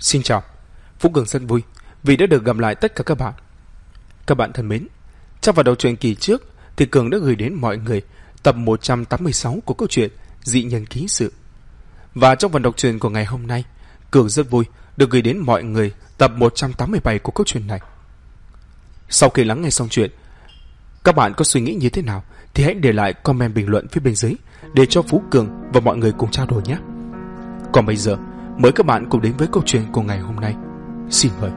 Xin chào, Phú Cường rất vui vì đã được gặp lại tất cả các bạn. Các bạn thân mến, trong vào đầu truyện kỳ trước thì Cường đã gửi đến mọi người tập 186 của câu chuyện Dị Nhân Ký Sự. Và trong phần đọc truyện của ngày hôm nay, Cường rất vui được gửi đến mọi người tập 187 của câu chuyện này. Sau khi lắng nghe xong chuyện, các bạn có suy nghĩ như thế nào thì hãy để lại comment bình luận phía bên dưới để cho Phú Cường và mọi người cùng trao đổi nhé. Còn bây giờ, mời các bạn cùng đến với câu chuyện của ngày hôm nay. Xin mời.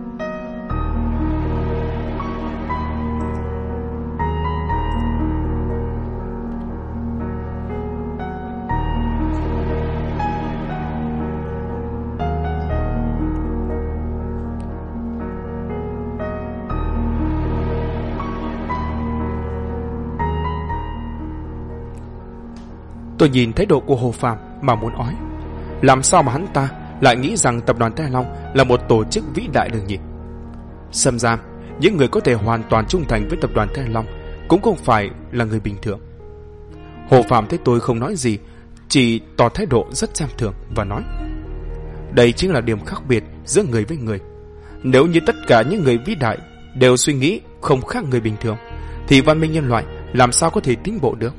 Tôi nhìn thái độ của Hồ Phàm mà muốn ói. Làm sao mà hắn ta lại nghĩ rằng tập đoàn Thái Long là một tổ chức vĩ đại được nhỉ? Xem ra, những người có thể hoàn toàn trung thành với tập đoàn Thái Long cũng không phải là người bình thường. Hồ Phàm thấy tôi không nói gì, chỉ tỏ thái độ rất xem thường và nói: đây chính là điểm khác biệt giữa người với người. Nếu như tất cả những người vĩ đại đều suy nghĩ không khác người bình thường, thì văn minh nhân loại làm sao có thể tiến bộ được?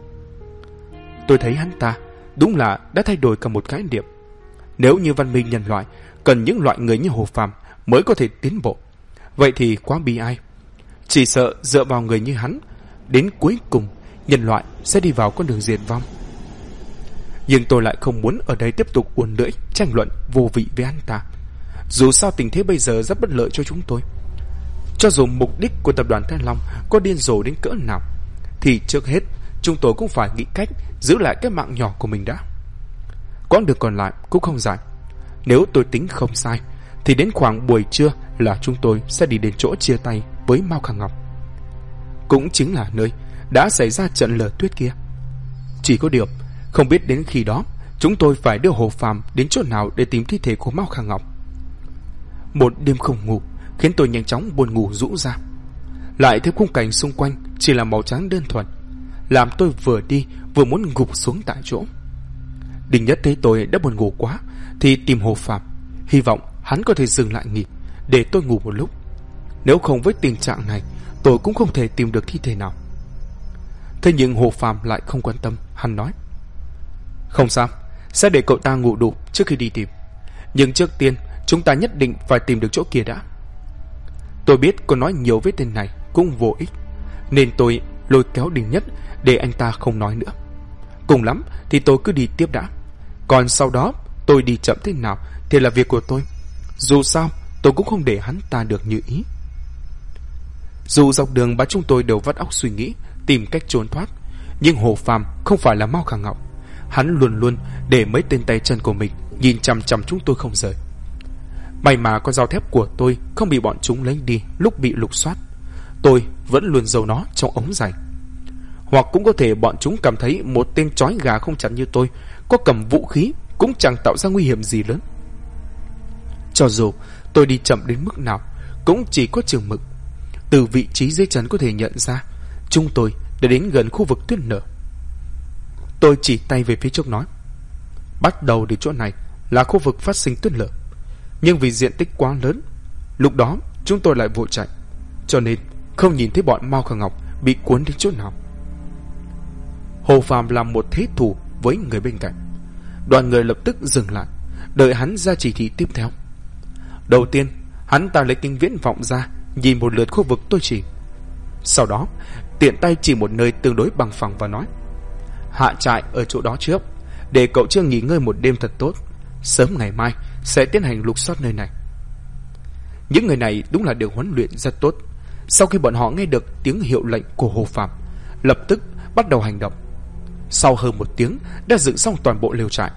Tôi thấy hắn ta đúng là đã thay đổi cả một khái niệm. Nếu như văn minh nhân loại cần những loại người như Hồ Phàm mới có thể tiến bộ, vậy thì quá bi ai. Chỉ sợ dựa vào người như hắn, đến cuối cùng nhân loại sẽ đi vào con đường diệt vong. Nhưng tôi lại không muốn ở đây tiếp tục uốn lưỡi tranh luận vô vị với hắn ta. Dù sao tình thế bây giờ rất bất lợi cho chúng tôi. Cho dù mục đích của tập đoàn Thái Long có điên rồ đến cỡ nào, thì trước hết chúng tôi cũng phải nghĩ cách giữ lại cái mạng nhỏ của mình đã. Quãng đường còn lại cũng không dài. Nếu tôi tính không sai, thì đến khoảng buổi trưa là chúng tôi sẽ đi đến chỗ chia tay với Mao Khang Ngọc. Cũng chính là nơi đã xảy ra trận lở tuyết kia. Chỉ có điều, không biết đến khi đó chúng tôi phải đưa Hồ Phàm đến chỗ nào để tìm thi thể của Mao Khang Ngọc. Một đêm không ngủ khiến tôi nhanh chóng buồn ngủ rũ ra. Lại thấy khung cảnh xung quanh chỉ là màu trắng đơn thuần, làm tôi vừa đi vừa muốn gục xuống tại chỗ. Đình Nhất thấy tôi đã buồn ngủ quá thì tìm Hồ Phàm, hy vọng hắn có thể dừng lại nghỉ để tôi ngủ một lúc. Nếu không với tình trạng này, tôi cũng không thể tìm được thi thể nào. Thế nhưng Hồ Phàm lại không quan tâm. Hắn nói: không sao, sẽ để cậu ta ngủ đủ trước khi đi tìm. Nhưng trước tiên chúng ta nhất định phải tìm được chỗ kia đã. Tôi biết có nói nhiều với tên này cũng vô ích, nên tôi lôi kéo Đình Nhất để anh ta không nói nữa. Cùng lắm thì tôi cứ đi tiếp đã. Còn sau đó tôi đi chậm thế nào thì là việc của tôi. Dù sao tôi cũng không để hắn ta được như ý. Dù dọc đường ba chúng tôi đều vắt óc suy nghĩ tìm cách trốn thoát, nhưng Hồ Phàm không phải là Mao Khang Ngọc. Hắn luôn luôn để mấy tên tay chân của mình nhìn chằm chằm chúng tôi không rời. May mà con dao thép của tôi không bị bọn chúng lấy đi lúc bị lục soát. Tôi vẫn luôn giấu nó trong ống giày. Hoặc cũng có thể bọn chúng cảm thấy một tên chói gà không chặt như tôi có cầm vũ khí cũng chẳng tạo ra nguy hiểm gì lớn. Cho dù tôi đi chậm đến mức nào cũng chỉ có chừng mực. Từ vị trí dưới chân có thể nhận ra chúng tôi đã đến gần khu vực tuyết nở. Tôi chỉ tay về phía trước nói: bắt đầu đến chỗ này là khu vực phát sinh tuyết lở, nhưng vì diện tích quá lớn, lúc đó chúng tôi lại vội chạy, cho nên không nhìn thấy bọn Mao Khang Ngọc bị cuốn đến chỗ nào. Hồ Phàm làm một thế thủ với người bên cạnh. Đoàn người lập tức dừng lại, đợi hắn ra chỉ thị tiếp theo. Đầu tiên, hắn ta lấy kính viễn vọng ra nhìn một lượt khu vực tôi chỉ. Sau đó, tiện tay chỉ một nơi tương đối bằng phẳng và nói: hạ trại ở chỗ đó trước, để cậu chưa nghỉ ngơi một đêm thật tốt. Sớm ngày mai sẽ tiến hành lục soát nơi này. Những người này đúng là được huấn luyện rất tốt. Sau khi bọn họ nghe được tiếng hiệu lệnh của Hồ Phàm, lập tức bắt đầu hành động. Sau hơn một tiếng đã dựng xong toàn bộ lều trại.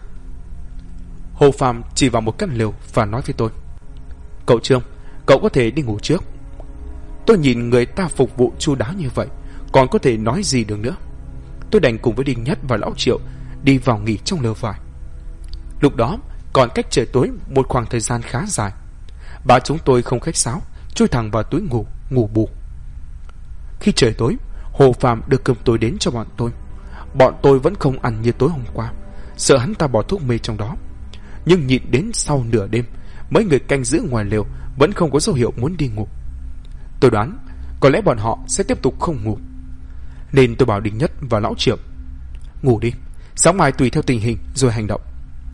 Hồ Phàm chỉ vào một căn lều và nói với tôi: cậu Trương, cậu có thể đi ngủ trước. Tôi nhìn người ta phục vụ chu đáo như vậy, còn có thể nói gì được nữa. Tôi đành cùng với Đinh Nhất và Lão Triệu đi vào nghỉ trong lều vải. Lúc đó còn cách trời tối một khoảng thời gian khá dài. Ba chúng tôi không khách sáo, chui thẳng vào túi ngủ bù. Khi trời tối, Hồ Phàm đưa cơm tối đến cho bọn tôi. Bọn tôi vẫn không ăn như tối hôm qua, sợ hắn ta bỏ thuốc mê trong đó. Nhưng nhịn đến sau nửa đêm mấy người canh giữ ngoài lều vẫn không có dấu hiệu muốn đi ngủ. Tôi đoán có lẽ bọn họ sẽ tiếp tục không ngủ, nên tôi bảo Đinh Nhất và Lão Triệu: ngủ đi, sáng mai tùy theo tình hình rồi hành động.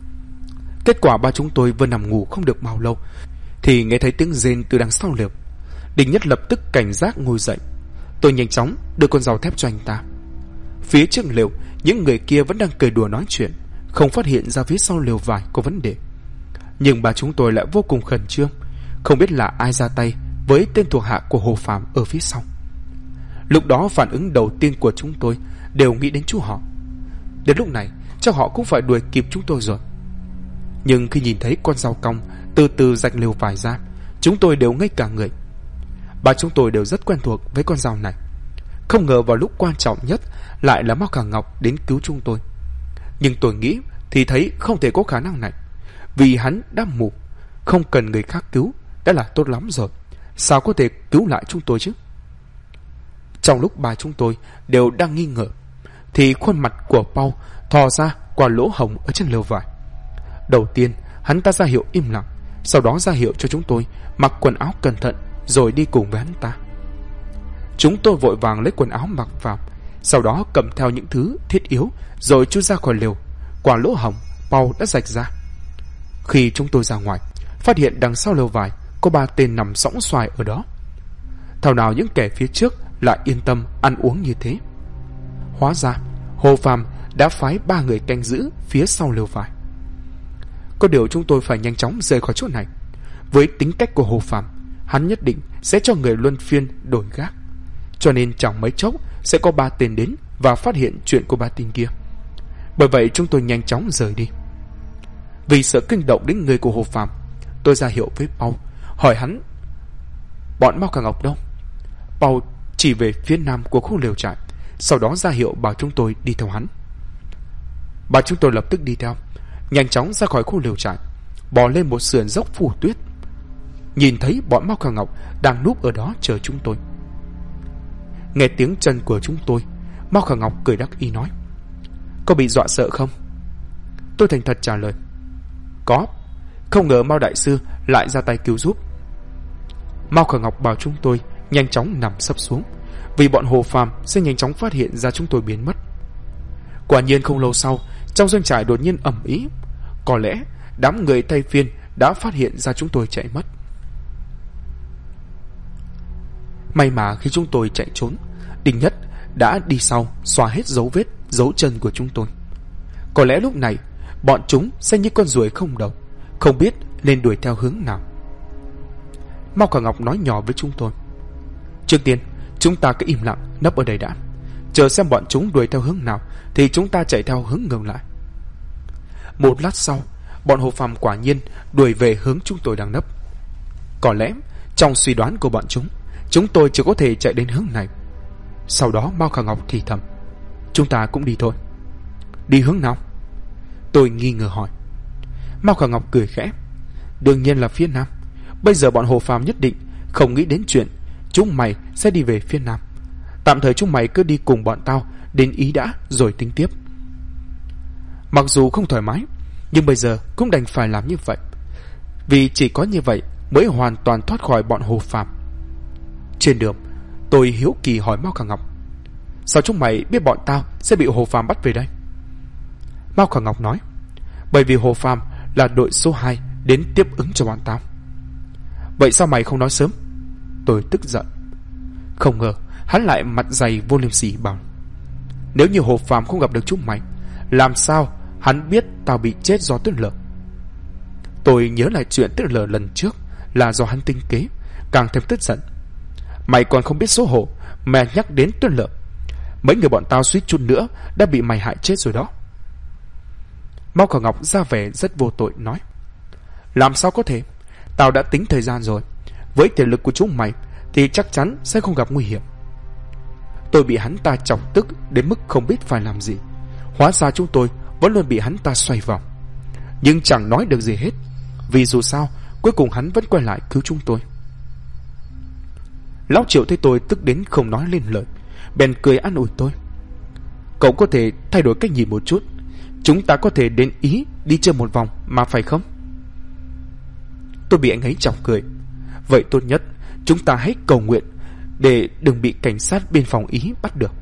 Kết quả ba chúng tôi vừa nằm ngủ không được bao lâu thì nghe thấy tiếng rên từ đằng sau lều. Đinh Nhất lập tức cảnh giác ngồi dậy. Tôi nhanh chóng đưa con dao thép cho anh ta. Phía trước lều, những người kia vẫn đang cười đùa nói chuyện, không phát hiện ra phía sau lều vải có vấn đề. Nhưng ba chúng tôi lại vô cùng khẩn trương, không biết là ai ra tay với tên thuộc hạ của Hồ Phàm ở phía sau. Lúc đó phản ứng đầu tiên của chúng tôi đều nghĩ đến chú họ. Đến lúc này chắc họ cũng phải đuổi kịp chúng tôi rồi. Nhưng khi nhìn thấy con dao cong từ từ rạch lều vải ra, chúng tôi đều ngây cả người. Ba chúng tôi đều rất quen thuộc với con dao này. Không ngờ vào lúc quan trọng nhất lại là Mao Cả Ngọc đến cứu chúng tôi. Nhưng tôi nghĩ thì thấy không thể có khả năng này, vì hắn đã mù, không cần người khác cứu đã là tốt lắm rồi, sao có thể cứu lại chúng tôi chứ? Trong lúc ba chúng tôi đều đang nghi ngờ thì khuôn mặt của Paul thò ra qua lỗ hổng ở trên lều vải. Đầu tiên hắn ta ra hiệu im lặng, sau đó ra hiệu cho chúng tôi mặc quần áo cẩn thận rồi đi cùng với hắn ta. Chúng tôi vội vàng lấy quần áo mặc vào, sau đó cầm theo những thứ thiết yếu rồi chui ra khỏi lều. Qua lỗ hổng Paul đã rạch ra. Khi chúng tôi ra ngoài, phát hiện đằng sau lều vải có 3 tên nằm sõng xoài ở đó. Thảo nào những kẻ phía trước lại yên tâm ăn uống như thế. Hóa ra Hồ Phàm đã phái 3 người canh giữ phía sau lều vải. Có điều chúng tôi phải nhanh chóng rời khỏi chỗ này. Với tính cách của Hồ Phàm, hắn nhất định sẽ cho người luân phiên đổi gác, cho nên chẳng mấy chốc sẽ có 3 tên đến và phát hiện chuyện của 3 tên kia. Bởi vậy chúng tôi nhanh chóng rời đi. Vì sợ kinh động đến người của Hồ Phàm, tôi ra hiệu với Paul, hỏi hắn bọn Mao Cả Ngọc đâu. Paul chỉ về phía nam của khu lều trại, sau đó ra hiệu bảo chúng tôi đi theo hắn. Ba chúng tôi lập tức đi theo, nhanh chóng ra khỏi khu lều trại, bò lên một sườn dốc phủ tuyết. Nhìn thấy bọn Mao Cả Ngọc đang núp ở đó chờ chúng tôi. Nghe tiếng chân của chúng tôi, Mao Cả Ngọc cười đắc ý nói: có bị dọa sợ không? Tôi thành thật trả lời: có, không ngờ Mao đại sư lại ra tay cứu giúp. Mao Cả Ngọc bảo chúng tôi nhanh chóng nằm sấp xuống, vì bọn Hồ Phàm sẽ nhanh chóng phát hiện ra chúng tôi biến mất. Quả nhiên không lâu sau, trong doanh trại đột nhiên ầm ĩ. Có lẽ đám người thay phiên đã phát hiện ra chúng tôi chạy mất. May mà khi chúng tôi chạy trốn, Đinh Nhất đã đi sau xóa hết dấu vết, dấu chân của chúng tôi. Có lẽ lúc này bọn chúng sẽ như con ruồi không đầu, không biết nên đuổi theo hướng nào. Mao Cả Ngọc nói nhỏ với chúng tôi: trước tiên chúng ta cứ im lặng nấp ở đây đã, chờ xem bọn chúng đuổi theo hướng nào thì chúng ta chạy theo hướng ngược lại. Một lát sau, bọn Hồ Phàm quả nhiên đuổi về hướng chúng tôi đang nấp. Có lẽ trong suy đoán của bọn chúng tôi chỉ có thể chạy đến hướng này. Sau đó Mao Cả Ngọc thì thầm: chúng ta cũng đi thôi. Đi hướng nào? Tôi nghi ngờ hỏi. Mao Cả Ngọc cười khẽ: đương nhiên là phía nam. Bây giờ bọn Hồ Phàm nhất định không nghĩ đến chuyện chúng mày sẽ đi về phía nam. Tạm thời chúng mày cứ đi cùng bọn tao đến Ý đã rồi tính tiếp. Mặc dù không thoải mái, nhưng bây giờ cũng đành phải làm như vậy, vì chỉ có như vậy mới hoàn toàn thoát khỏi bọn Hồ Phàm. Trên đường, tôi hiếu kỳ hỏi Mao Cả Ngọc: sao chúng mày biết bọn tao sẽ bị Hồ Phàm bắt về đây? Mao Cả Ngọc nói: bởi vì Hồ Phàm là đội số 2 đến tiếp ứng cho bọn tao. Vậy sao mày không nói sớm? Tôi tức giận. Không ngờ hắn lại mặt dày vô liêm sỉ bảo: nếu như Hồ Phàm không gặp được chúng mày, làm sao hắn biết tao bị chết do Tuyết Lở? Tôi nhớ lại chuyện Tuyết Lở lần trước là do hắn tinh kế, càng thêm tức giận. Mày còn không biết xấu hổ mà nhắc đến Tuyết Lở. Mấy người bọn tao suýt chút nữa đã bị mày hại chết rồi đó. Mao Cả Ngọc ra vẻ rất vô tội nói: làm sao có thể? Tao đã tính thời gian rồi, với thể lực của chúng mày thì chắc chắn sẽ không gặp nguy hiểm. Tôi bị hắn ta chọc tức đến mức không biết phải làm gì. Hóa ra chúng tôi vẫn luôn bị hắn ta xoay vòng, nhưng chẳng nói được gì hết, vì dù sao cuối cùng hắn vẫn quay lại cứu chúng tôi. Lão Triệu thấy tôi tức đến không nói lên lời, bèn cười an ủi tôi: cậu có thể thay đổi cách nhìn một chút, chúng ta có thể đến Ý đi chơi một vòng mà phải không? Tôi bị anh ấy chọc cười. Vậy tốt nhất chúng ta hãy cầu nguyện để đừng bị cảnh sát biên phòng Ý bắt được.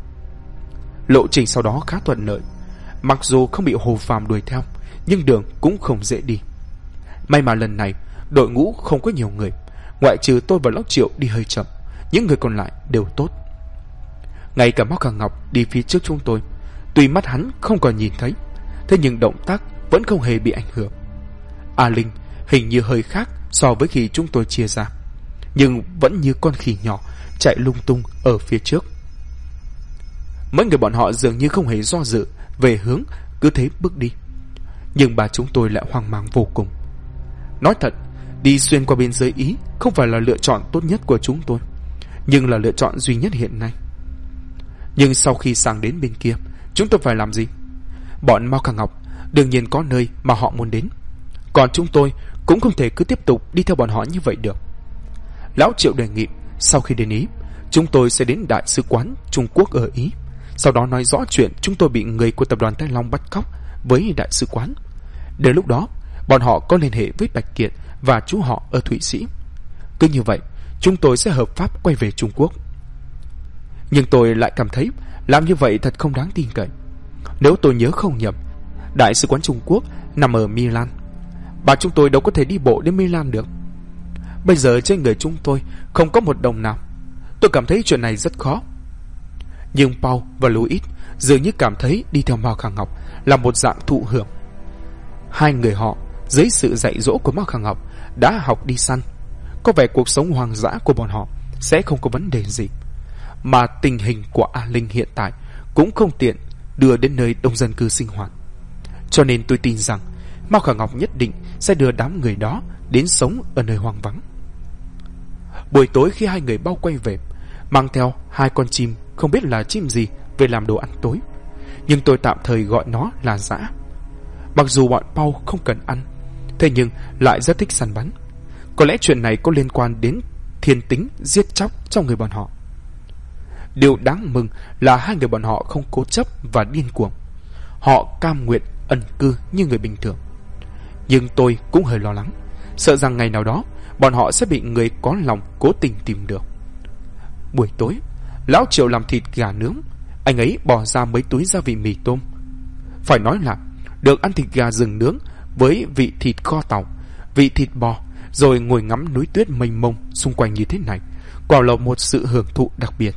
Lộ trình sau đó khá thuận lợi. Mặc dù không bị Hồ Phàm đuổi theo, nhưng đường cũng không dễ đi. May mà lần này đội ngũ không có nhiều người, ngoại trừ tôi và Lão Triệu đi hơi chậm, những người còn lại đều tốt. Ngay cả Mao Khả Ngọc đi phía trước chúng tôi, tuy mắt hắn không còn nhìn thấy, thế nhưng động tác vẫn không hề bị ảnh hưởng. A Linh hình như hơi khác so với khi chúng tôi chia ra, nhưng vẫn như con khỉ nhỏ chạy lung tung ở phía trước. Mấy người bọn họ dường như không hề do dự về hướng, cứ thế bước đi. Nhưng bà chúng tôi lại hoang mang vô cùng. Nói thật, đi xuyên qua biên giới Ý không phải là lựa chọn tốt nhất của chúng tôi, nhưng là lựa chọn duy nhất hiện nay. Nhưng sau khi sang đến bên kia, chúng tôi phải làm gì? Bọn Mao Khả Ngọc đương nhiên có nơi mà họ muốn đến, còn chúng tôi cũng không thể cứ tiếp tục đi theo bọn họ như vậy được. Lão Triệu đề nghị sau khi đến Ý, chúng tôi sẽ đến Đại sứ quán Trung Quốc ở Ý, sau đó nói rõ chuyện chúng tôi bị người của tập đoàn Thái Long bắt cóc với Đại sứ quán. Đến lúc đó, bọn họ có liên hệ với Bạch Kiệt và chú họ ở Thụy Sĩ. Cứ như vậy, chúng tôi sẽ hợp pháp quay về Trung Quốc. Nhưng tôi lại cảm thấy làm như vậy thật không đáng tin cậy. Nếu tôi nhớ không nhầm, Đại sứ quán Trung Quốc nằm ở Milan. Bà chúng tôi đâu có thể đi bộ đến Milan được. Bây giờ trên người chúng tôi không có một đồng nào. Tôi cảm thấy chuyện này rất khó. Nhưng Paul và Louis dường như cảm thấy đi theo Mao Khả Ngọc là một dạng thụ hưởng. Hai người họ dưới sự dạy dỗ của Mao Khả Ngọc đã học đi săn. Có vẻ cuộc sống hoang dã của bọn họ sẽ không có vấn đề gì. Mà tình hình của A Linh hiện tại cũng không tiện đưa đến nơi đông dân cư sinh hoạt. Cho nên tôi tin rằng Mao Khả Ngọc nhất định sẽ đưa đám người đó đến sống ở nơi hoang vắng. Buổi tối khi hai người bao quay về, mang theo hai con chim không biết là chim gì về làm đồ ăn tối, nhưng tôi tạm thời gọi nó là dã. Mặc dù bọn Paul không cần ăn, thế nhưng lại rất thích săn bắn. Có lẽ chuyện này có liên quan đến thiên tính giết chóc trong người bọn họ. Điều đáng mừng là hai người bọn họ không cố chấp và điên cuồng. Họ cam nguyện ẩn cư như người bình thường. Nhưng tôi cũng hơi lo lắng, sợ rằng ngày nào đó bọn họ sẽ bị người có lòng cố tình tìm được. Buổi tối, Lão Triệu làm thịt gà nướng. Anh ấy bỏ ra mấy túi gia vị mì tôm. Phải nói là được ăn thịt gà rừng nướng với vị thịt kho tàu, vị thịt bò, rồi ngồi ngắm núi tuyết mênh mông xung quanh như thế này, quả là một sự hưởng thụ đặc biệt.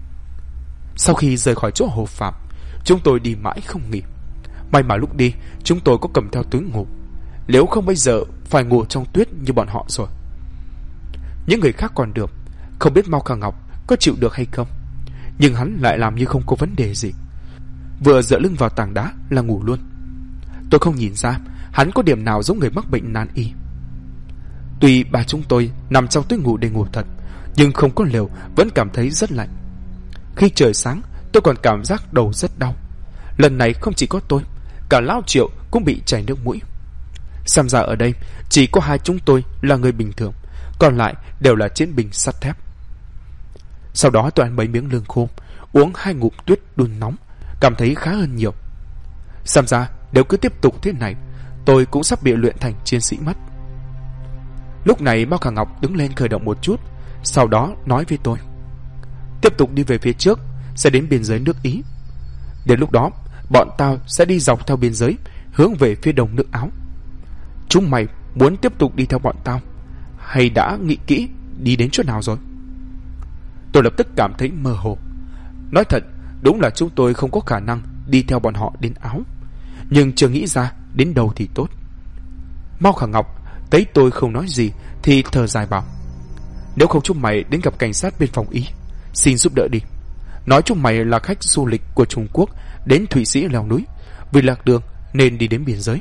Sau khi rời khỏi chỗ Hồ Phạm, chúng tôi đi mãi không nghỉ. May mà lúc đi chúng tôi có cầm theo túi ngủ, nếu không bây giờ phải ngủ trong tuyết như bọn họ rồi. Những người khác còn được, không biết Mao Khả Ngọc có chịu được hay không, nhưng hắn lại làm như không có vấn đề gì, vừa dựa lưng vào tảng đá là ngủ luôn. Tôi không nhìn ra hắn có điểm nào giống người mắc bệnh nan y. Tuy bà chúng tôi nằm trong túi ngủ để ngủ thật, nhưng không có lều vẫn cảm thấy rất lạnh. Khi trời sáng, tôi còn cảm giác đầu rất đau. Lần này không chỉ có tôi, cả Lão Triệu cũng bị chảy nước mũi. Xem ra ở đây chỉ có hai chúng tôi là người bình thường, còn lại đều là chiến binh sắt thép. Sau đó tôi ăn mấy miếng lương khô, uống 2 ngụm tuyết đun nóng, cảm thấy khá hơn nhiều. Xem ra nếu cứ tiếp tục thế này, tôi cũng sắp bị luyện thành chiến sĩ mất. Lúc này Mao Khả Ngọc đứng lên khởi động một chút, sau đó nói với tôi: tiếp tục đi về phía trước, sẽ đến biên giới nước Ý. Đến lúc đó, bọn tao sẽ đi dọc theo biên giới, hướng về phía đông nước Áo. Chúng mày muốn tiếp tục đi theo bọn tao, hay đã nghĩ kỹ đi đến chỗ nào rồi? Tôi lập tức cảm thấy mơ hồ. Nói thật, đúng là chúng tôi không có khả năng đi theo bọn họ đến Áo, nhưng chưa nghĩ ra đến đâu thì tốt. Mao Khả Ngọc thấy tôi không nói gì thì thở dài bảo: nếu không chúng mày đến gặp cảnh sát biên phòng Ý, xin giúp đỡ đi. Nói chúng mày là khách du lịch của Trung Quốc đến Thụy Sĩ leo núi, vì lạc đường nên đi đến biên giới.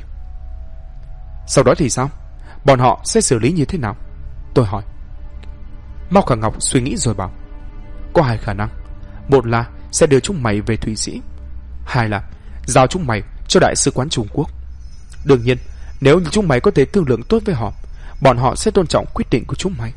Sau đó thì sao? Bọn họ sẽ xử lý như thế nào? Tôi hỏi. Mao Khả Ngọc suy nghĩ rồi bảo: có hai khả năng. Một là sẽ đưa chúng mày về Thụy Sĩ, hai là giao chúng mày cho Đại sứ quán Trung Quốc. Đương nhiên, nếu như chúng mày có thể thương lượng tốt với họ, bọn họ sẽ tôn trọng quyết định của chúng mày.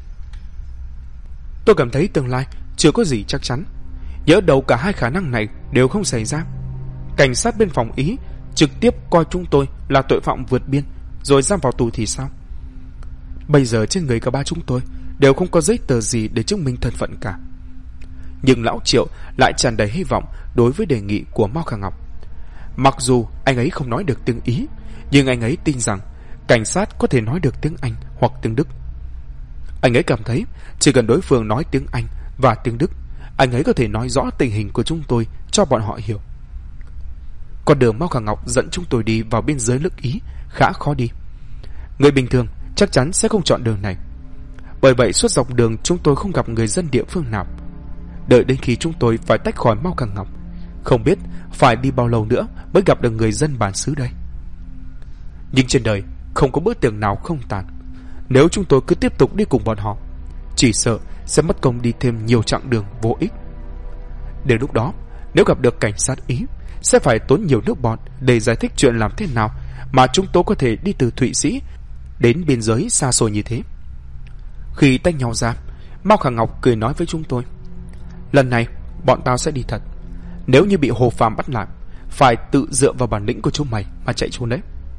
Tôi cảm thấy tương lai chưa có gì chắc chắn. Nhớ đâu cả hai khả năng này đều không xảy ra. Cảnh sát biên phòng Ý trực tiếp coi chúng tôi là tội phạm vượt biên rồi giam vào tù thì sao? Bây giờ trên người cả ba chúng tôi đều không có giấy tờ gì để chứng minh thân phận cả. Nhưng lão Triệu lại tràn đầy hy vọng đối với đề nghị của Mao Khả Ngọc. Mặc dù anh ấy không nói được tiếng Ý, nhưng anh ấy tin rằng cảnh sát có thể nói được tiếng Anh hoặc tiếng Đức. Anh ấy cảm thấy chỉ cần đối phương nói tiếng Anh và tiếng Đức, anh ấy có thể nói rõ tình hình của chúng tôi cho bọn họ hiểu. Con đường Mao Khả Ngọc dẫn chúng tôi đi vào biên giới nước Ý khá khó đi. Người bình thường chắc chắn sẽ không chọn đường này. Bởi vậy suốt dọc đường chúng tôi không gặp người dân địa phương nào. Đợi đến khi chúng tôi phải tách khỏi Mao Khả Ngọc, không biết phải đi bao lâu nữa mới gặp được người dân bản xứ đây. Nhưng trên đời không có bữa tiệc nào không tàn. Nếu chúng tôi cứ tiếp tục đi cùng bọn họ, chỉ sợ sẽ mất công đi thêm nhiều chặng đường vô ích. Đến lúc đó, nếu gặp được cảnh sát Ý, sẽ phải tốn nhiều nước bọt để giải thích chuyện làm thế nào mà chúng tôi có thể đi từ Thụy Sĩ đến biên giới xa xôi như thế. Khi tách nhau ra, Mao Khả Ngọc cười nói với chúng tôi: lần này bọn tao sẽ đi thật. Nếu như bị Hồ Phàm bắt lại, phải tự dựa vào bản lĩnh của chúng mày mà chạy trốn đấy.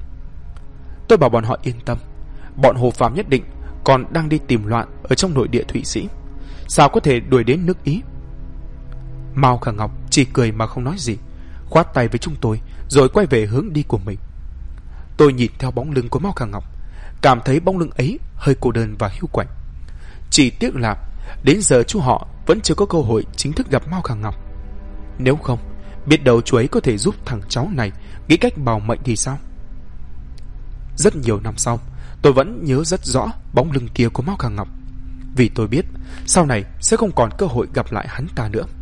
Tôi bảo bọn họ yên tâm, bọn Hồ Phàm nhất định còn đang đi tìm loạn ở trong nội địa Thụy Sĩ, sao có thể đuổi đến nước Ý. Mao Khả Ngọc chỉ cười mà không nói gì, khoát tay với chúng tôi rồi quay về hướng đi của mình. Tôi nhìn theo bóng lưng của Mao Khả Ngọc, cảm thấy bóng lưng ấy hơi cô đơn và hiu quạnh. Chỉ tiếc là đến giờ chú họ vẫn chưa có cơ hội chính thức gặp Mao Khả Ngọc. Nếu không, biết đâu chú ấy có thể giúp thằng cháu này nghĩ cách bảo mệnh thì sao. Rất nhiều năm sau, tôi vẫn nhớ rất rõ bóng lưng kia của Mao Khả Ngọc, vì tôi biết sau này sẽ không còn cơ hội gặp lại hắn ta nữa.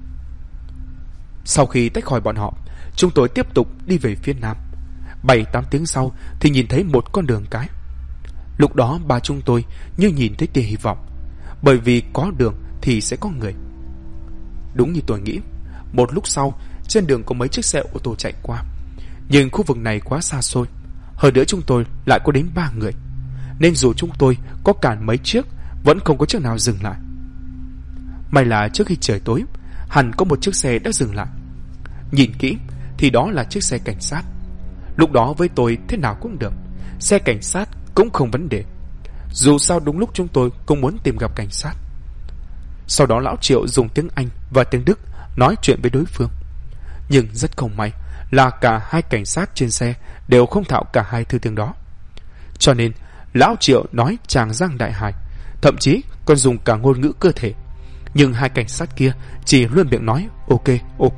Sau khi tách khỏi bọn họ, chúng tôi tiếp tục đi về phía nam. 7-8 tiếng sau thì nhìn thấy một con đường cái. Lúc đó ba chúng tôi như nhìn thấy tia hy vọng, bởi vì có đường thì sẽ có người. Đúng như tôi nghĩ, một lúc sau trên đường có mấy chiếc xe ô tô chạy qua, nhưng khu vực này quá xa xôi. Hơn nữa chúng tôi lại có đến 3 người, nên dù chúng tôi có cản mấy chiếc vẫn không có chiếc nào dừng lại. May là trước khi trời tối, hẳn có một chiếc xe đã dừng lại. Nhìn kỹ thì đó là chiếc xe cảnh sát. Lúc đó với tôi thế nào cũng được, xe cảnh sát cũng không vấn đề. Dù sao đúng lúc chúng tôi cũng muốn tìm gặp cảnh sát. Sau đó lão Triệu dùng tiếng Anh và tiếng Đức nói chuyện với đối phương. Nhưng rất không may là cả hai cảnh sát trên xe đều không thạo cả hai thứ tiếng đó. Cho nên lão Triệu nói tràng giang đại hải, thậm chí còn dùng cả ngôn ngữ cơ thể. Nhưng hai cảnh sát kia chỉ luôn miệng nói ok, ok.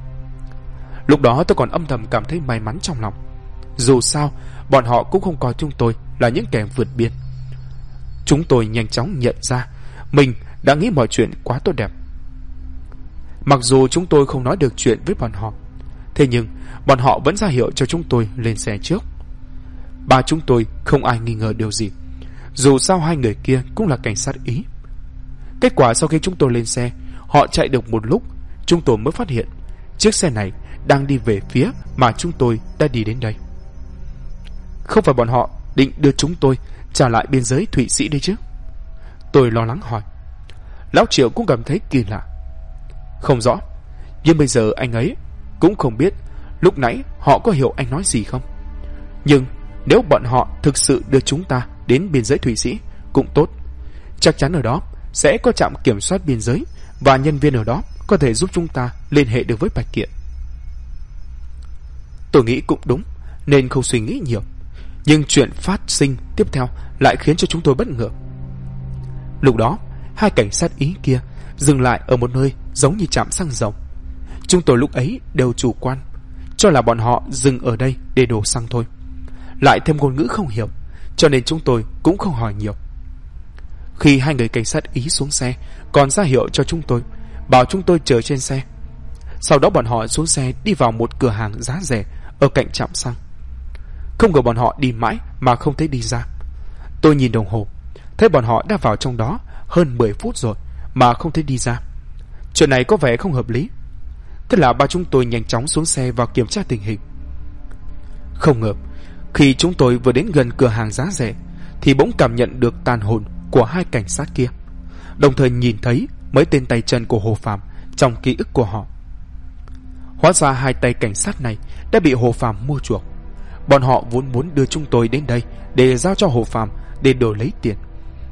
Lúc đó tôi còn âm thầm cảm thấy may mắn trong lòng. Dù sao bọn họ cũng không coi chúng tôi là những kẻ vượt biên. Chúng tôi nhanh chóng nhận ra mình đã nghĩ mọi chuyện quá tốt đẹp. Mặc dù chúng tôi không nói được chuyện với bọn họ, thế nhưng bọn họ vẫn ra hiệu cho chúng tôi lên xe trước. Ba chúng tôi không ai nghi ngờ điều gì, dù sao hai người kia cũng là cảnh sát Ý. Kết quả sau khi chúng tôi lên xe, họ chạy được một lúc, chúng tôi mới phát hiện chiếc xe này đang đi về phía mà chúng tôi đã đi đến đây. Không phải bọn họ định đưa chúng tôi trả lại biên giới Thụy Sĩ đây chứ? Tôi lo lắng hỏi. Lão Triệu cũng cảm thấy kỳ lạ. Không rõ, nhưng bây giờ anh ấy cũng không biết lúc nãy họ có hiểu anh nói gì không. Nhưng nếu bọn họ thực sự đưa chúng ta đến biên giới Thụy Sĩ cũng tốt. Chắc chắn ở đó sẽ có trạm kiểm soát biên giới, và nhân viên ở đó có thể giúp chúng ta liên hệ được với Bạch Kiện. Tôi nghĩ cũng đúng, nên không suy nghĩ nhiều. Nhưng chuyện phát sinh tiếp theo lại khiến cho chúng tôi bất ngờ. Lúc đó hai cảnh sát Ý kia dừng lại ở một nơi giống như trạm xăng dầu. Chúng tôi lúc ấy đều chủ quan, cho là bọn họ dừng ở đây để đổ xăng thôi. Lại thêm ngôn ngữ không hiểu, cho nên chúng tôi cũng không hỏi nhiều. Khi hai người cảnh sát Ý xuống xe, còn ra hiệu cho chúng tôi, bảo chúng tôi chờ trên xe. Sau đó bọn họ xuống xe đi vào một cửa hàng giá rẻ ở cạnh trạm xăng. Không ngờ bọn họ đi mãi mà không thấy đi ra. Tôi nhìn đồng hồ, thấy bọn họ đã vào trong đó hơn 10 phút rồi mà không thấy đi ra. Chuyện này có vẻ không hợp lý. Thế là ba chúng tôi nhanh chóng xuống xe và kiểm tra tình hình. Không ngờ, khi chúng tôi vừa đến gần cửa hàng giá rẻ thì bỗng cảm nhận được tàn hồn của hai cảnh sát kia, đồng thời nhìn thấy mấy tên tay chân của Hồ Phàm trong ký ức của họ. Hóa ra hai tay cảnh sát này đã bị Hồ Phàm mua chuộc. Bọn họ vốn muốn đưa chúng tôi đến đây để giao cho Hồ Phàm để đổi lấy tiền,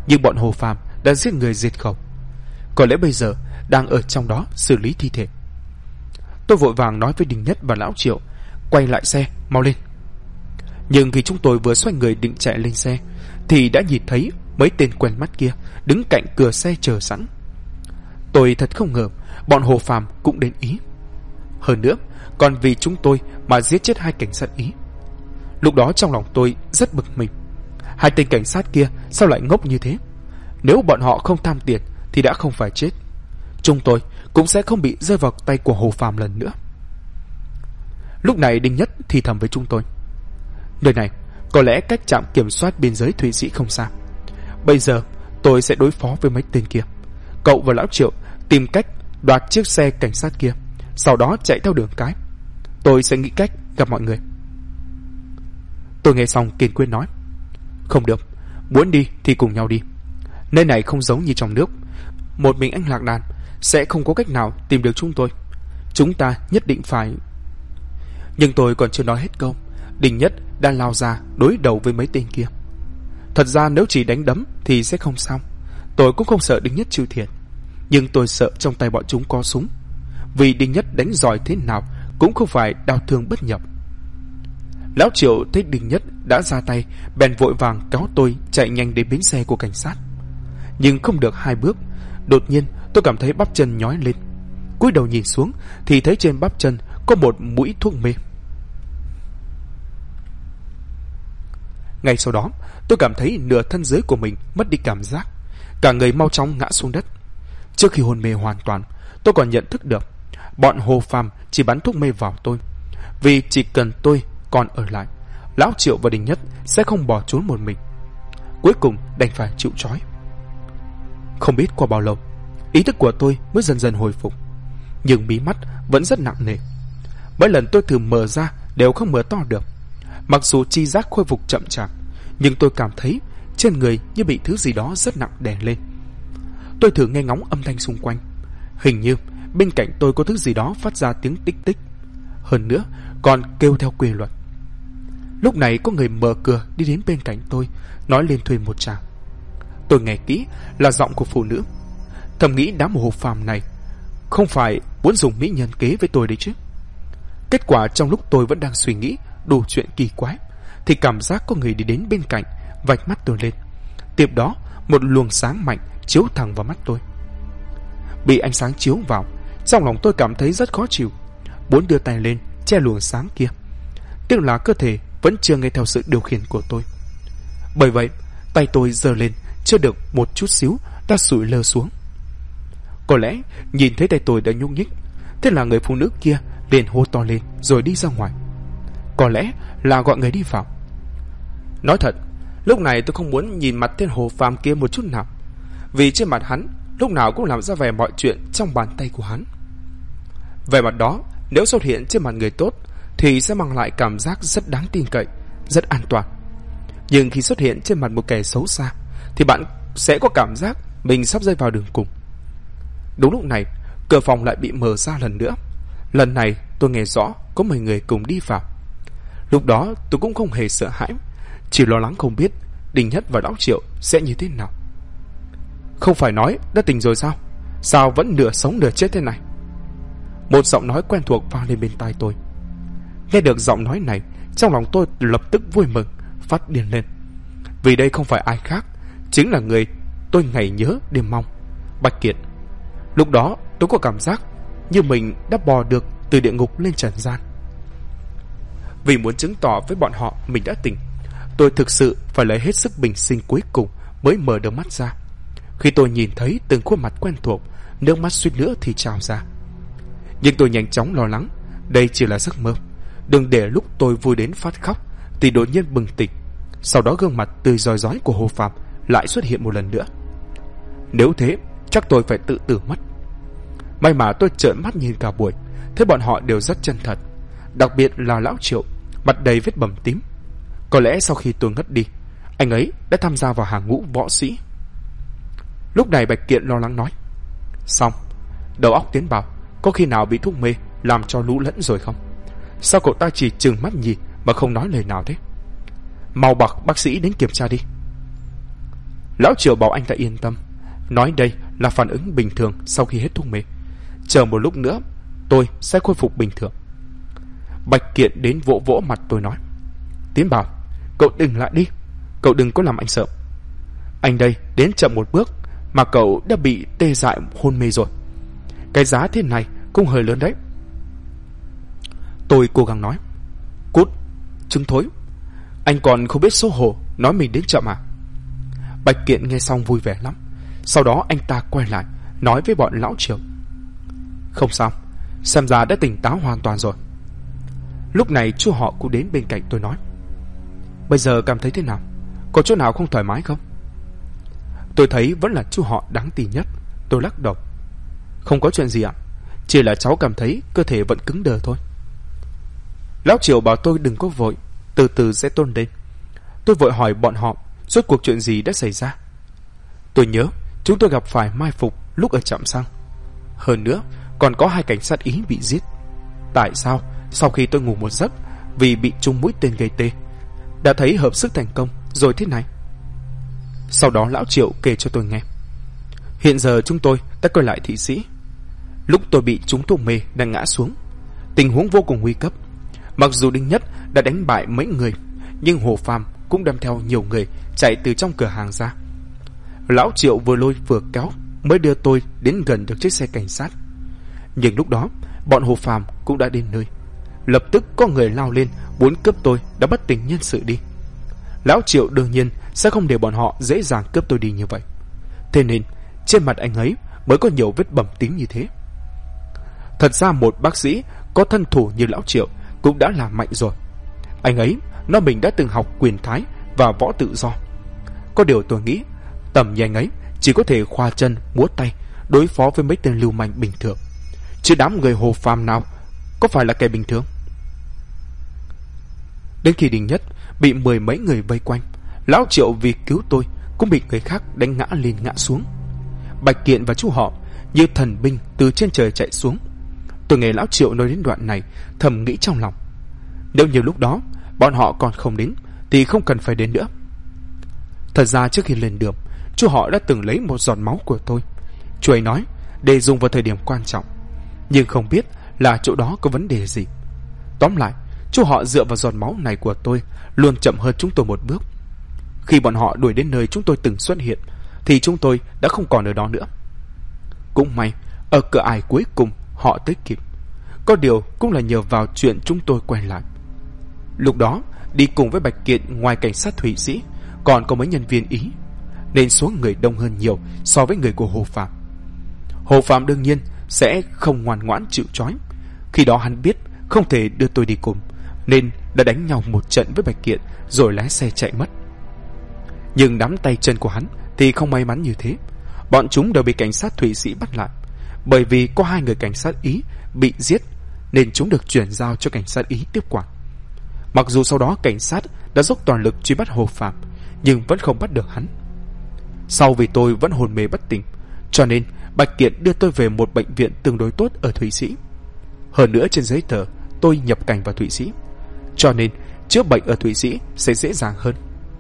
Nhưng bọn Hồ Phàm đã giết người diệt khẩu, có lẽ bây giờ đang ở trong đó xử lý thi thể. Tôi vội vàng nói với Đinh Nhất và Lão Triệu quay lại xe, mau lên. Nhưng khi chúng tôi vừa xoay người định chạy lên xe thì đã nhìn thấy mấy tên quen mắt kia đứng cạnh cửa xe chờ sẵn. Tôi thật không ngờ bọn Hồ Phàm cũng đến Ý. Hơn nữa còn vì chúng tôi mà giết chết 2 cảnh sát Ý. Lúc đó trong lòng tôi rất bực mình. 2 tên cảnh sát kia sao lại ngốc như thế? Nếu bọn họ không tham tiền thì đã không phải chết, chúng tôi cũng sẽ không bị rơi vào tay của Hồ Phàm lần nữa. Lúc này Đinh Nhất thì thầm với chúng tôi: nơi này có lẽ cách trạm kiểm soát biên giới Thụy Sĩ không xa. Bây giờ tôi sẽ đối phó với mấy tên kia. Cậu và Lão Triệu tìm cách đoạt chiếc xe cảnh sát kia, sau đó chạy theo đường cái. Tôi sẽ nghĩ cách gặp mọi người. Tôi nghe xong kiên quyết nói: không được, muốn đi thì cùng nhau đi. Nơi này không giống như trong nước, một mình anh Lạc Đàn sẽ không có cách nào tìm được chúng tôi. Chúng ta nhất định phải... Nhưng tôi còn chưa nói hết câu, Đinh Nhất đã lao ra đối đầu với mấy tên kia. Thật ra nếu chỉ đánh đấm thì sẽ không sao. Tôi cũng không sợ Đinh Nhất chịu thiệt, nhưng tôi sợ trong tay bọn chúng có súng. Vì Đinh Nhất đánh giỏi thế nào cũng không phải đau thương bất nhập. Lão Triệu thấy Đinh Nhất đã ra tay, bèn vội vàng kéo tôi chạy nhanh đến bến xe của cảnh sát. Nhưng không được 2 bước, đột nhiên tôi cảm thấy bắp chân nhói lên. Cúi đầu nhìn xuống thì thấy trên bắp chân có một mũi thuốc mê. Ngay sau đó tôi cảm thấy nửa thân dưới của mình mất đi cảm giác, cả người mau chóng ngã xuống đất. Trước khi hôn mê hoàn toàn, tôi còn nhận thức được bọn Hồ Phàm chỉ bắn thuốc mê vào tôi, vì chỉ cần tôi còn ở lại, Lão Triệu và Đinh Nhất sẽ không bỏ trốn một mình. Cuối cùng đành phải chịu trói. Không biết qua bao lâu, ý thức của tôi mới dần dần hồi phục, nhưng mí mắt vẫn rất nặng nề. Mỗi lần tôi thử mở ra đều không mở to được. Mặc dù chi giác khôi phục chậm chạp, nhưng tôi cảm thấy trên người như bị thứ gì đó rất nặng đè lên. Tôi thử nghe ngóng âm thanh xung quanh, hình như bên cạnh tôi có thứ gì đó phát ra tiếng tích tích, hơn nữa còn kêu theo quy luật. Lúc này có người mở cửa đi đến bên cạnh tôi, nói lên thuê một tràng. Tôi nghe kỹ là giọng của phụ nữ, thầm nghĩ đám Hồ Phàm này không phải muốn dùng mỹ nhân kế với tôi đấy chứ. Kết quả trong lúc tôi vẫn đang suy nghĩ đủ chuyện kỳ quái thì cảm giác có người đi đến bên cạnh, vạch mắt tôi lên. Tiếp đó một luồng sáng mạnh chiếu thẳng vào mắt tôi. Bị ánh sáng chiếu vào, trong lòng tôi cảm thấy rất khó chịu, muốn đưa tay lên che luồng sáng kia. Tiếc là cơ thể vẫn chưa nghe theo sự điều khiển của tôi. Bởi vậy tay tôi giơ lên chưa được một chút xíu đã sụi lơ xuống. Có lẽ nhìn thấy tay tôi đã nhúc nhích, thế là người phụ nữ kia liền hô to lên rồi đi ra ngoài. Có lẽ là gọi người đi vào. Nói thật, lúc này tôi không muốn nhìn mặt tên Hồ Phàm kia một chút nào, vì trên mặt hắn lúc nào cũng làm ra vẻ mọi chuyện trong bàn tay của hắn. Về mặt đó, nếu xuất hiện trên mặt người tốt thì sẽ mang lại cảm giác rất đáng tin cậy, rất an toàn. Nhưng khi xuất hiện trên mặt một kẻ xấu xa thì bạn sẽ có cảm giác mình sắp rơi vào đường cùng. Đúng lúc này, cửa phòng lại bị mở ra lần nữa. Lần này tôi nghe rõ có 10 người cùng đi vào. Lúc đó tôi cũng không hề sợ hãi, chỉ lo lắng không biết Đinh Nhất và Lão Triệu sẽ như thế nào. Không phải nói đã tỉnh rồi sao? Sao vẫn nửa sống nửa chết thế này? Một giọng nói quen thuộc vang lên bên tai tôi. Nghe được giọng nói này, trong lòng tôi lập tức vui mừng, phát điên lên. Vì đây không phải ai khác, chính là người tôi ngày nhớ đêm mong, Bạch Kiệt. Lúc đó tôi có cảm giác như mình đã bò được từ địa ngục lên trần gian. Vì muốn chứng tỏ với bọn họ mình đã tỉnh, tôi thực sự phải lấy hết sức bình sinh cuối cùng mới mở đôi mắt ra. Khi tôi nhìn thấy từng khuôn mặt quen thuộc, nước mắt suýt nữa thì trào ra. Nhưng tôi nhanh chóng lo lắng đây chỉ là giấc mơ, đừng để lúc tôi vui đến phát khóc thì đột nhiên bừng tỉnh. Sau đó gương mặt tươi rói rói của Hồ Phàm lại xuất hiện một lần nữa. Nếu thế chắc tôi phải tự tử mất. May mà tôi trợn mắt nhìn cả buổi, thấy bọn họ đều rất chân thật, đặc biệt là Lão Triệu, mặt đầy vết bầm tím. Có lẽ sau khi tôi ngất đi, anh ấy đã tham gia vào hàng ngũ võ sĩ. Lúc này Bạch Kiện lo lắng nói: xong, đầu óc tiến vào, có khi nào bị thuốc mê làm cho lú lẫn rồi không? Sao cậu ta chỉ trừng mắt nhìn mà không nói lời nào thế? Mau bảo bác sĩ đến kiểm tra đi. Lão Triệu bảo anh ta yên tâm, nói đây là phản ứng bình thường sau khi hết thuốc mê. Chờ một lúc nữa tôi sẽ khôi phục bình thường. Bạch Kiện đến vỗ vỗ mặt tôi nói: Tiến Bảo, cậu đừng lại đi, cậu đừng có làm anh sợ. Anh đây đến chậm một bước mà cậu đã bị tê dại hôn mê rồi. Cái giá thế này cũng hơi lớn đấy. Tôi cố gắng nói: Cút, trứng thối, anh còn không biết xấu hổ nói mình đến chậm à? Bạch Kiện nghe xong vui vẻ lắm. Sau đó anh ta quay lại nói với bọn Lão Triệu: Không sao, xem ra đã tỉnh táo hoàn toàn rồi. Lúc này chú họ cũng đến bên cạnh tôi nói: Bây giờ cảm thấy thế nào? Có chỗ nào không thoải mái không? Tôi thấy vẫn là chú họ đáng tin nhất. Tôi lắc đầu: Không có chuyện gì ạ, chỉ là cháu cảm thấy cơ thể vẫn cứng đờ thôi. Lão Triệu bảo tôi đừng có vội, từ từ sẽ tốt lên. Tôi vội hỏi bọn họ rốt cuộc chuyện gì đã xảy ra. Tôi nhớ chúng tôi gặp phải mai phục lúc ở trạm xăng. Hơn nữa còn có 2 cảnh sát Ý bị giết. Tại sao sau khi tôi ngủ một giấc vì bị trúng mũi tên gây tê, đã thấy hợp sức thành công rồi thế này? Sau đó Lão Triệu kể cho tôi nghe. Hiện giờ chúng tôi đã quay lại Thụy Sĩ. Lúc tôi bị trúng thuốc mê đang ngã xuống, tình huống vô cùng nguy cấp. Mặc dù Đinh Nhất đã đánh bại mấy người, nhưng Hồ Phàm cũng đem theo nhiều người chạy từ trong cửa hàng ra. Lão Triệu vừa lôi vừa kéo mới đưa tôi đến gần được chiếc xe cảnh sát. Nhưng lúc đó bọn Hồ Phàm cũng đã đến nơi. Lập tức có người lao lên muốn cướp tôi đã bất tỉnh nhân sự đi. Lão Triệu đương nhiên sẽ không để bọn họ dễ dàng cướp tôi đi như vậy. Thế nên trên mặt anh ấy mới có nhiều vết bầm tím như thế. Thật ra một bác sĩ có thân thủ như Lão Triệu cũng đã là mạnh rồi. Anh ấy nói mình đã từng học quyền thái và võ tự do. Có điều tôi nghĩ tầm như anh ấy chỉ có thể khoa chân múa tay đối phó với mấy tên lưu manh bình thường, chứ đám người Hồ Phàm nào có phải là kẻ bình thường. Đến khi Đinh Nhất bị 10 mấy người vây quanh, Lão Triệu vì cứu tôi cũng bị người khác đánh ngã lên ngã xuống. Bạch Kiện và chú họ như thần binh từ trên trời chạy xuống. Tôi nghe Lão Triệu nói đến đoạn này, thầm nghĩ trong lòng, nếu như lúc đó bọn họ còn không đến thì không cần phải đến nữa. Thật ra trước khi lên đường, chú họ đã từng lấy một giọt máu của tôi. Chú ấy nói để dùng vào thời điểm quan trọng, nhưng không biết là chỗ đó có vấn đề gì. Tóm lại, chú họ dựa vào giọt máu này của tôi luôn chậm hơn chúng tôi một bước. Khi bọn họ đuổi đến nơi chúng tôi từng xuất hiện thì chúng tôi đã không còn ở đó nữa. Cũng may ở cửa ải cuối cùng họ tới kịp. Có điều cũng là nhờ vào chuyện chúng tôi quay lại. Lúc đó đi cùng với Bạch Kiện, ngoài cảnh sát Thụy Sĩ còn có mấy nhân viên Ý, nên số người đông hơn nhiều so với người của Hồ Phàm. Hồ Phàm đương nhiên sẽ không ngoan ngoãn chịu trói. Khi đó hắn biết không thể đưa tôi đi cùng, nên đã đánh nhau một trận với Bạch Kiện rồi lái xe chạy mất. Nhưng đám tay chân của hắn thì không may mắn như thế. Bọn chúng đều bị cảnh sát Thụy Sĩ bắt lại. Bởi vì có 2 người cảnh sát Ý bị giết nên chúng được chuyển giao cho cảnh sát Ý tiếp quản. Mặc dù sau đó cảnh sát đã dốc toàn lực truy bắt Hồ Phàm, nhưng vẫn không bắt được hắn. Sau vì tôi vẫn hôn mê bất tỉnh, cho nên Bạch Kiện đưa tôi về một bệnh viện tương đối tốt ở Thụy Sĩ. Hơn nữa trên giấy tờ tôi nhập cảnh vào Thụy Sĩ, cho nên chữa bệnh ở Thụy Sĩ sẽ dễ dàng hơn.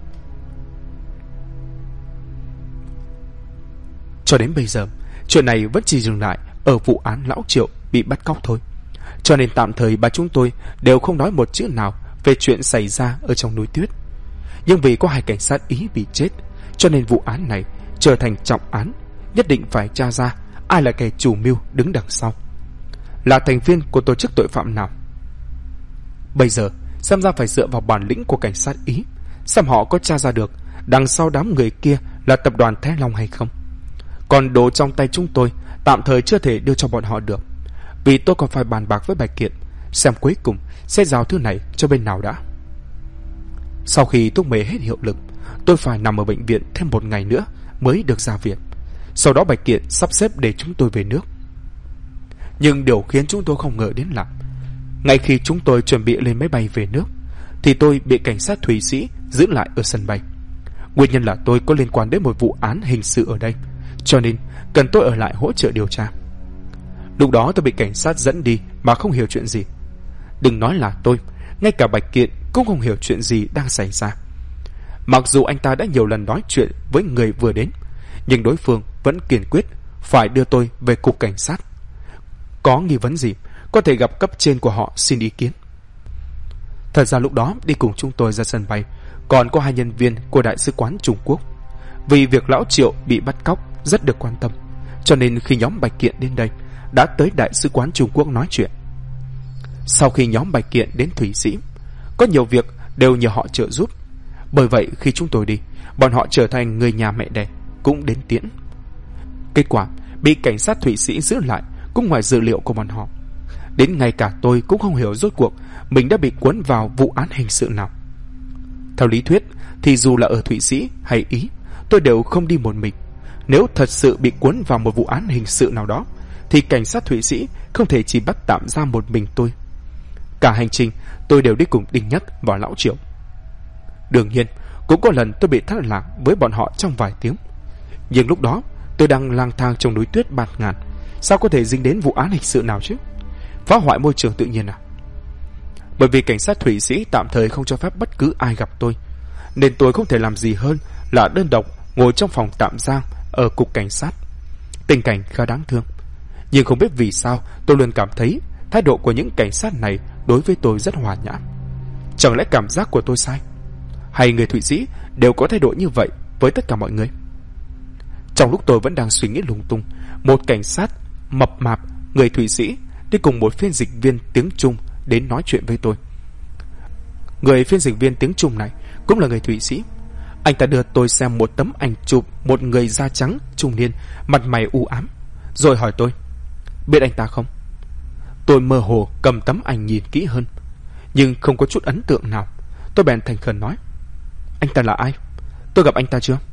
Cho đến bây giờ, chuyện này vẫn chỉ dừng lại ở vụ án Lão Triệu bị bắt cóc thôi. Cho nên tạm thời ba chúng tôi đều không nói một chữ nào về chuyện xảy ra ở trong núi tuyết. Nhưng vì có 2 cảnh sát Ý bị chết, cho nên vụ án này trở thành trọng án. Nhất định phải tra ra ai là kẻ chủ mưu đứng đằng sau, là thành viên của tổ chức tội phạm nào. Bây giờ xem ra phải dựa vào bản lĩnh của cảnh sát Ý, xem họ có tra ra được đằng sau đám người kia là tập đoàn Thái Long hay không. Còn đồ trong tay chúng tôi tạm thời chưa thể đưa cho bọn họ được, vì tôi còn phải bàn bạc với Bạch Kiện xem cuối cùng sẽ giao thứ này cho bên nào đã. Sau khi thuốc mê hết hiệu lực, tôi phải nằm ở bệnh viện thêm 1 ngày nữa mới được ra viện. Sau đó Bạch Kiện sắp xếp để chúng tôi về nước. Nhưng điều khiến chúng tôi không ngờ đến là ngay khi chúng tôi chuẩn bị lên máy bay về nước thì tôi bị cảnh sát Thụy Sĩ giữ lại ở sân bay. Nguyên nhân là tôi có liên quan đến một vụ án hình sự ở đây, cho nên cần tôi ở lại hỗ trợ điều tra. Lúc đó tôi bị cảnh sát dẫn đi mà không hiểu chuyện gì. Đừng nói là tôi, ngay cả Bạch Kiện cũng không hiểu chuyện gì đang xảy ra. Mặc dù anh ta đã nhiều lần nói chuyện với người vừa đến, nhưng đối phương vẫn kiên quyết phải đưa tôi về cục cảnh sát. Có nghi vấn gì có thể gặp cấp trên của họ xin ý kiến. Thật ra lúc đó đi cùng chúng tôi ra sân bay còn có 2 nhân viên của Đại sứ quán Trung Quốc. Vì việc lão Triệu bị bắt cóc rất được quan tâm, cho nên khi nhóm Bạch Kiện đến đây đã tới Đại sứ quán Trung Quốc nói chuyện. Sau khi nhóm Bạch Kiện đến Thụy Sĩ, có nhiều việc đều nhờ họ trợ giúp. Bởi vậy khi chúng tôi đi, bọn họ trở thành người nhà mẹ đẻ cũng đến tiễn. Kết quả bị cảnh sát Thụy Sĩ giữ lại cũng ngoài dự liệu của bọn họ. Đến ngay cả tôi cũng không hiểu rốt cuộc mình đã bị cuốn vào vụ án hình sự nào. Theo lý thuyết thì dù là ở Thụy Sĩ hay Ý, tôi đều không đi một mình. Nếu thật sự bị cuốn vào một vụ án hình sự nào đó, thì cảnh sát Thụy Sĩ không thể chỉ bắt tạm giam một mình tôi. Cả hành trình tôi đều đi cùng Đinh Nhất và lão Triệu. Đương nhiên cũng có lần tôi bị thất lạc với bọn họ trong vài tiếng. Nhưng lúc đó tôi đang lang thang trong núi tuyết bạt ngàn, sao có thể dính đến vụ án hình sự nào chứ? Phá hoại môi trường tự nhiên à? Bởi vì cảnh sát Thụy Sĩ tạm thời không cho phép bất cứ ai gặp tôi, nên tôi không thể làm gì hơn là đơn độc ngồi trong phòng tạm giam ở cục cảnh sát. Tình cảnh khá đáng thương. Nhưng không biết vì sao tôi luôn cảm thấy thái độ của những cảnh sát này đối với tôi rất hòa nhã. Chẳng lẽ cảm giác của tôi sai? Hay người Thụy Sĩ đều có thái độ như vậy với tất cả mọi người? Trong lúc tôi vẫn đang suy nghĩ lung tung, một cảnh sát mập mạp người Thụy Sĩ đi cùng một phiên dịch viên tiếng Trung đến nói chuyện với tôi. Người phiên dịch viên tiếng Trung này cũng là người Thụy Sĩ. Anh ta đưa tôi xem một tấm ảnh chụp một người da trắng trung niên, mặt mày u ám, rồi hỏi tôi biết anh ta không. Tôi mơ hồ cầm tấm ảnh nhìn kỹ hơn, nhưng không có chút ấn tượng nào. Tôi bèn thành khẩn nói: anh ta là ai? Tôi gặp anh ta chưa?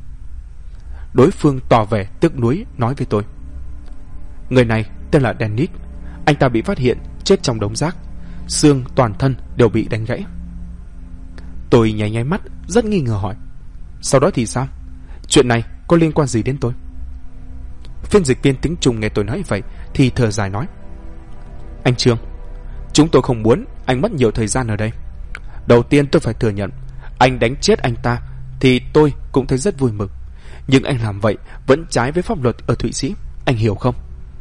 Đối phương tỏ vẻ tiếc nuối nói với tôi: người này tên là Dennis. Anh ta bị phát hiện chết trong đống rác, xương toàn thân đều bị đánh gãy. Tôi nháy nháy mắt rất nghi ngờ hỏi: sau đó thì sao? Chuyện này có liên quan gì đến tôi? Phiên dịch viên tiếng Trung nghe tôi nói vậy thì thở dài nói: anh Trương, chúng tôi không muốn anh mất nhiều thời gian ở đây. Đầu tiên tôi phải thừa nhận, anh đánh chết anh ta thì tôi cũng thấy rất vui mừng. Nhưng anh làm vậy vẫn trái với pháp luật ở Thụy Sĩ, anh hiểu không?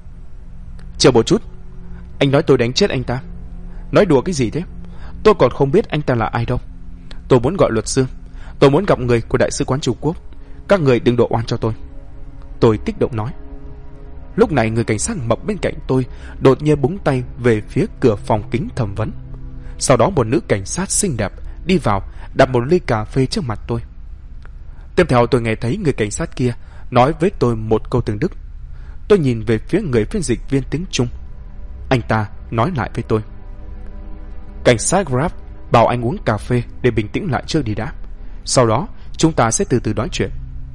Chờ một chút, anh nói tôi đánh chết anh ta? Nói đùa cái gì thế? Tôi còn không biết anh ta là ai đâu. Tôi muốn gọi luật sư, tôi muốn gặp người của Đại sứ quán Trung Quốc. Các người đừng đổ oan cho tôi. Tôi kích động nói. Lúc này người cảnh sát mập bên cạnh tôi đột nhiên búng tay về phía cửa phòng kính thẩm vấn. Sau đó một nữ cảnh sát xinh đẹp đi vào, đặt một ly cà phê trước mặt tôi. Tiếp theo tôi nghe thấy người cảnh sát kia nói với tôi một câu tiếng Đức. Tôi nhìn về phía người phiên dịch viên tiếng Trung. Anh ta nói lại với tôi: cảnh sát Graf bảo anh uống cà phê để bình tĩnh lại trước đi đã. Sau đó chúng ta sẽ từ từ nói chuyện.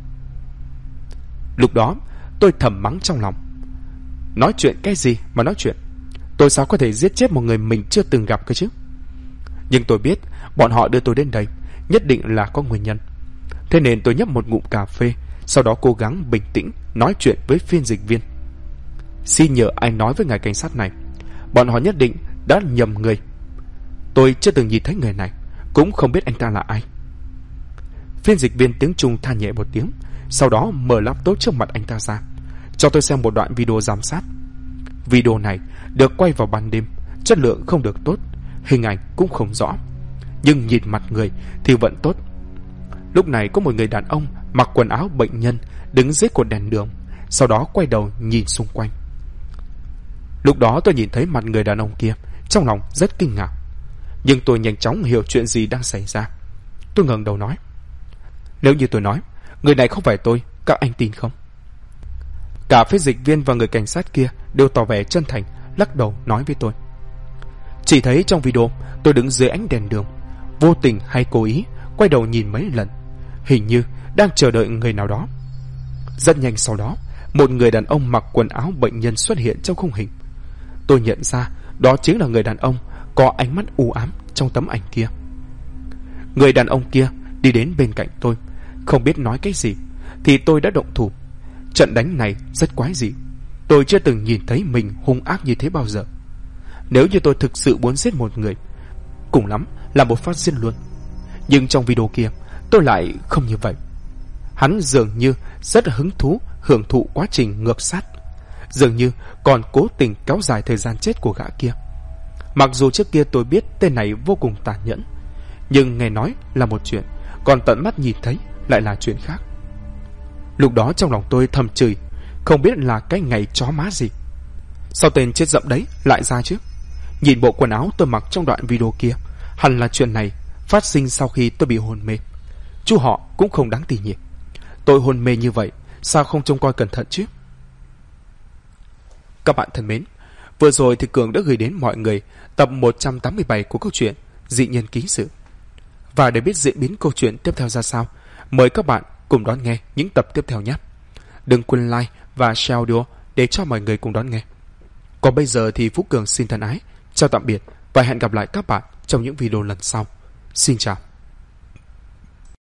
Lúc đó tôi thầm mắng trong lòng: nói chuyện cái gì mà nói chuyện? Tôi sao có thể giết chết một người mình chưa từng gặp cơ chứ? Nhưng tôi biết bọn họ đưa tôi đến đây nhất định là có nguyên nhân. Thế nên tôi nhấp một ngụm cà phê, sau đó cố gắng bình tĩnh nói chuyện với phiên dịch viên. Xin nhờ anh nói với ngài cảnh sát này, bọn họ nhất định đã nhầm người. Tôi chưa từng nhìn thấy người này, cũng không biết anh ta là ai. Phiên dịch viên tiếng Trung than nhẹ một tiếng, sau đó mở laptop trước mặt anh ta ra, cho tôi xem một đoạn video giám sát. Video này được quay vào ban đêm, chất lượng không được tốt, hình ảnh cũng không rõ, nhưng nhìn mặt người thì vẫn tốt. Lúc này có một người đàn ông mặc quần áo bệnh nhân đứng dưới cột đèn đường, sau đó quay đầu nhìn xung quanh. Lúc đó tôi nhìn thấy mặt người đàn ông kia, trong lòng rất kinh ngạc. Nhưng tôi nhanh chóng hiểu chuyện gì đang xảy ra. Tôi ngẩng đầu nói: nếu như tôi nói người này không phải tôi, các anh tin không? Cả phiên dịch viên và người cảnh sát kia đều tỏ vẻ chân thành, lắc đầu nói với tôi. Chỉ thấy trong video tôi đứng dưới ánh đèn đường, vô tình hay cố ý quay đầu nhìn mấy lần, hình như đang chờ đợi người nào đó. Rất nhanh sau đó, một người đàn ông mặc quần áo bệnh nhân xuất hiện trong khung hình. Tôi nhận ra đó chính là người đàn ông có ánh mắt u ám trong tấm ảnh kia. Người đàn ông kia đi đến bên cạnh tôi, không biết nói cái gì thì tôi đã động thủ. Trận đánh này rất quái dị, tôi chưa từng nhìn thấy mình hung ác như thế bao giờ. Nếu như tôi thực sự muốn giết một người, cùng lắm là một phát giết luôn. Nhưng trong video kia tôi lại không như vậy. Hắn dường như rất hứng thú hưởng thụ quá trình ngược sát, dường như còn cố tình kéo dài thời gian chết của gã kia. Mặc dù trước kia tôi biết tên này vô cùng tàn nhẫn, nhưng nghe nói là một chuyện, còn tận mắt nhìn thấy lại là chuyện khác. Lúc đó trong lòng tôi thầm chửi, không biết là cái ngày chó má gì. Sao tên chết dậm đấy lại ra chứ? Nhìn bộ quần áo tôi mặc trong đoạn video kia, hẳn là chuyện này phát sinh sau khi tôi bị hôn mê. Chú họ cũng không đáng tin nhỉ. Tôi hôn mê như vậy, sao không trông coi cẩn thận chứ? Các bạn thân mến, vừa rồi thì Cường đã gửi đến mọi người tập 187 của câu chuyện Dị Nhân Ký Sự. Và để biết diễn biến câu chuyện tiếp theo ra sao, mời các bạn cùng đón nghe những tập tiếp theo nhé. Đừng quên like và share audio để cho mọi người cùng đón nghe. Còn bây giờ thì Phú Cường xin thân ái, chào tạm biệt và hẹn gặp lại các bạn trong những video lần sau. Xin chào.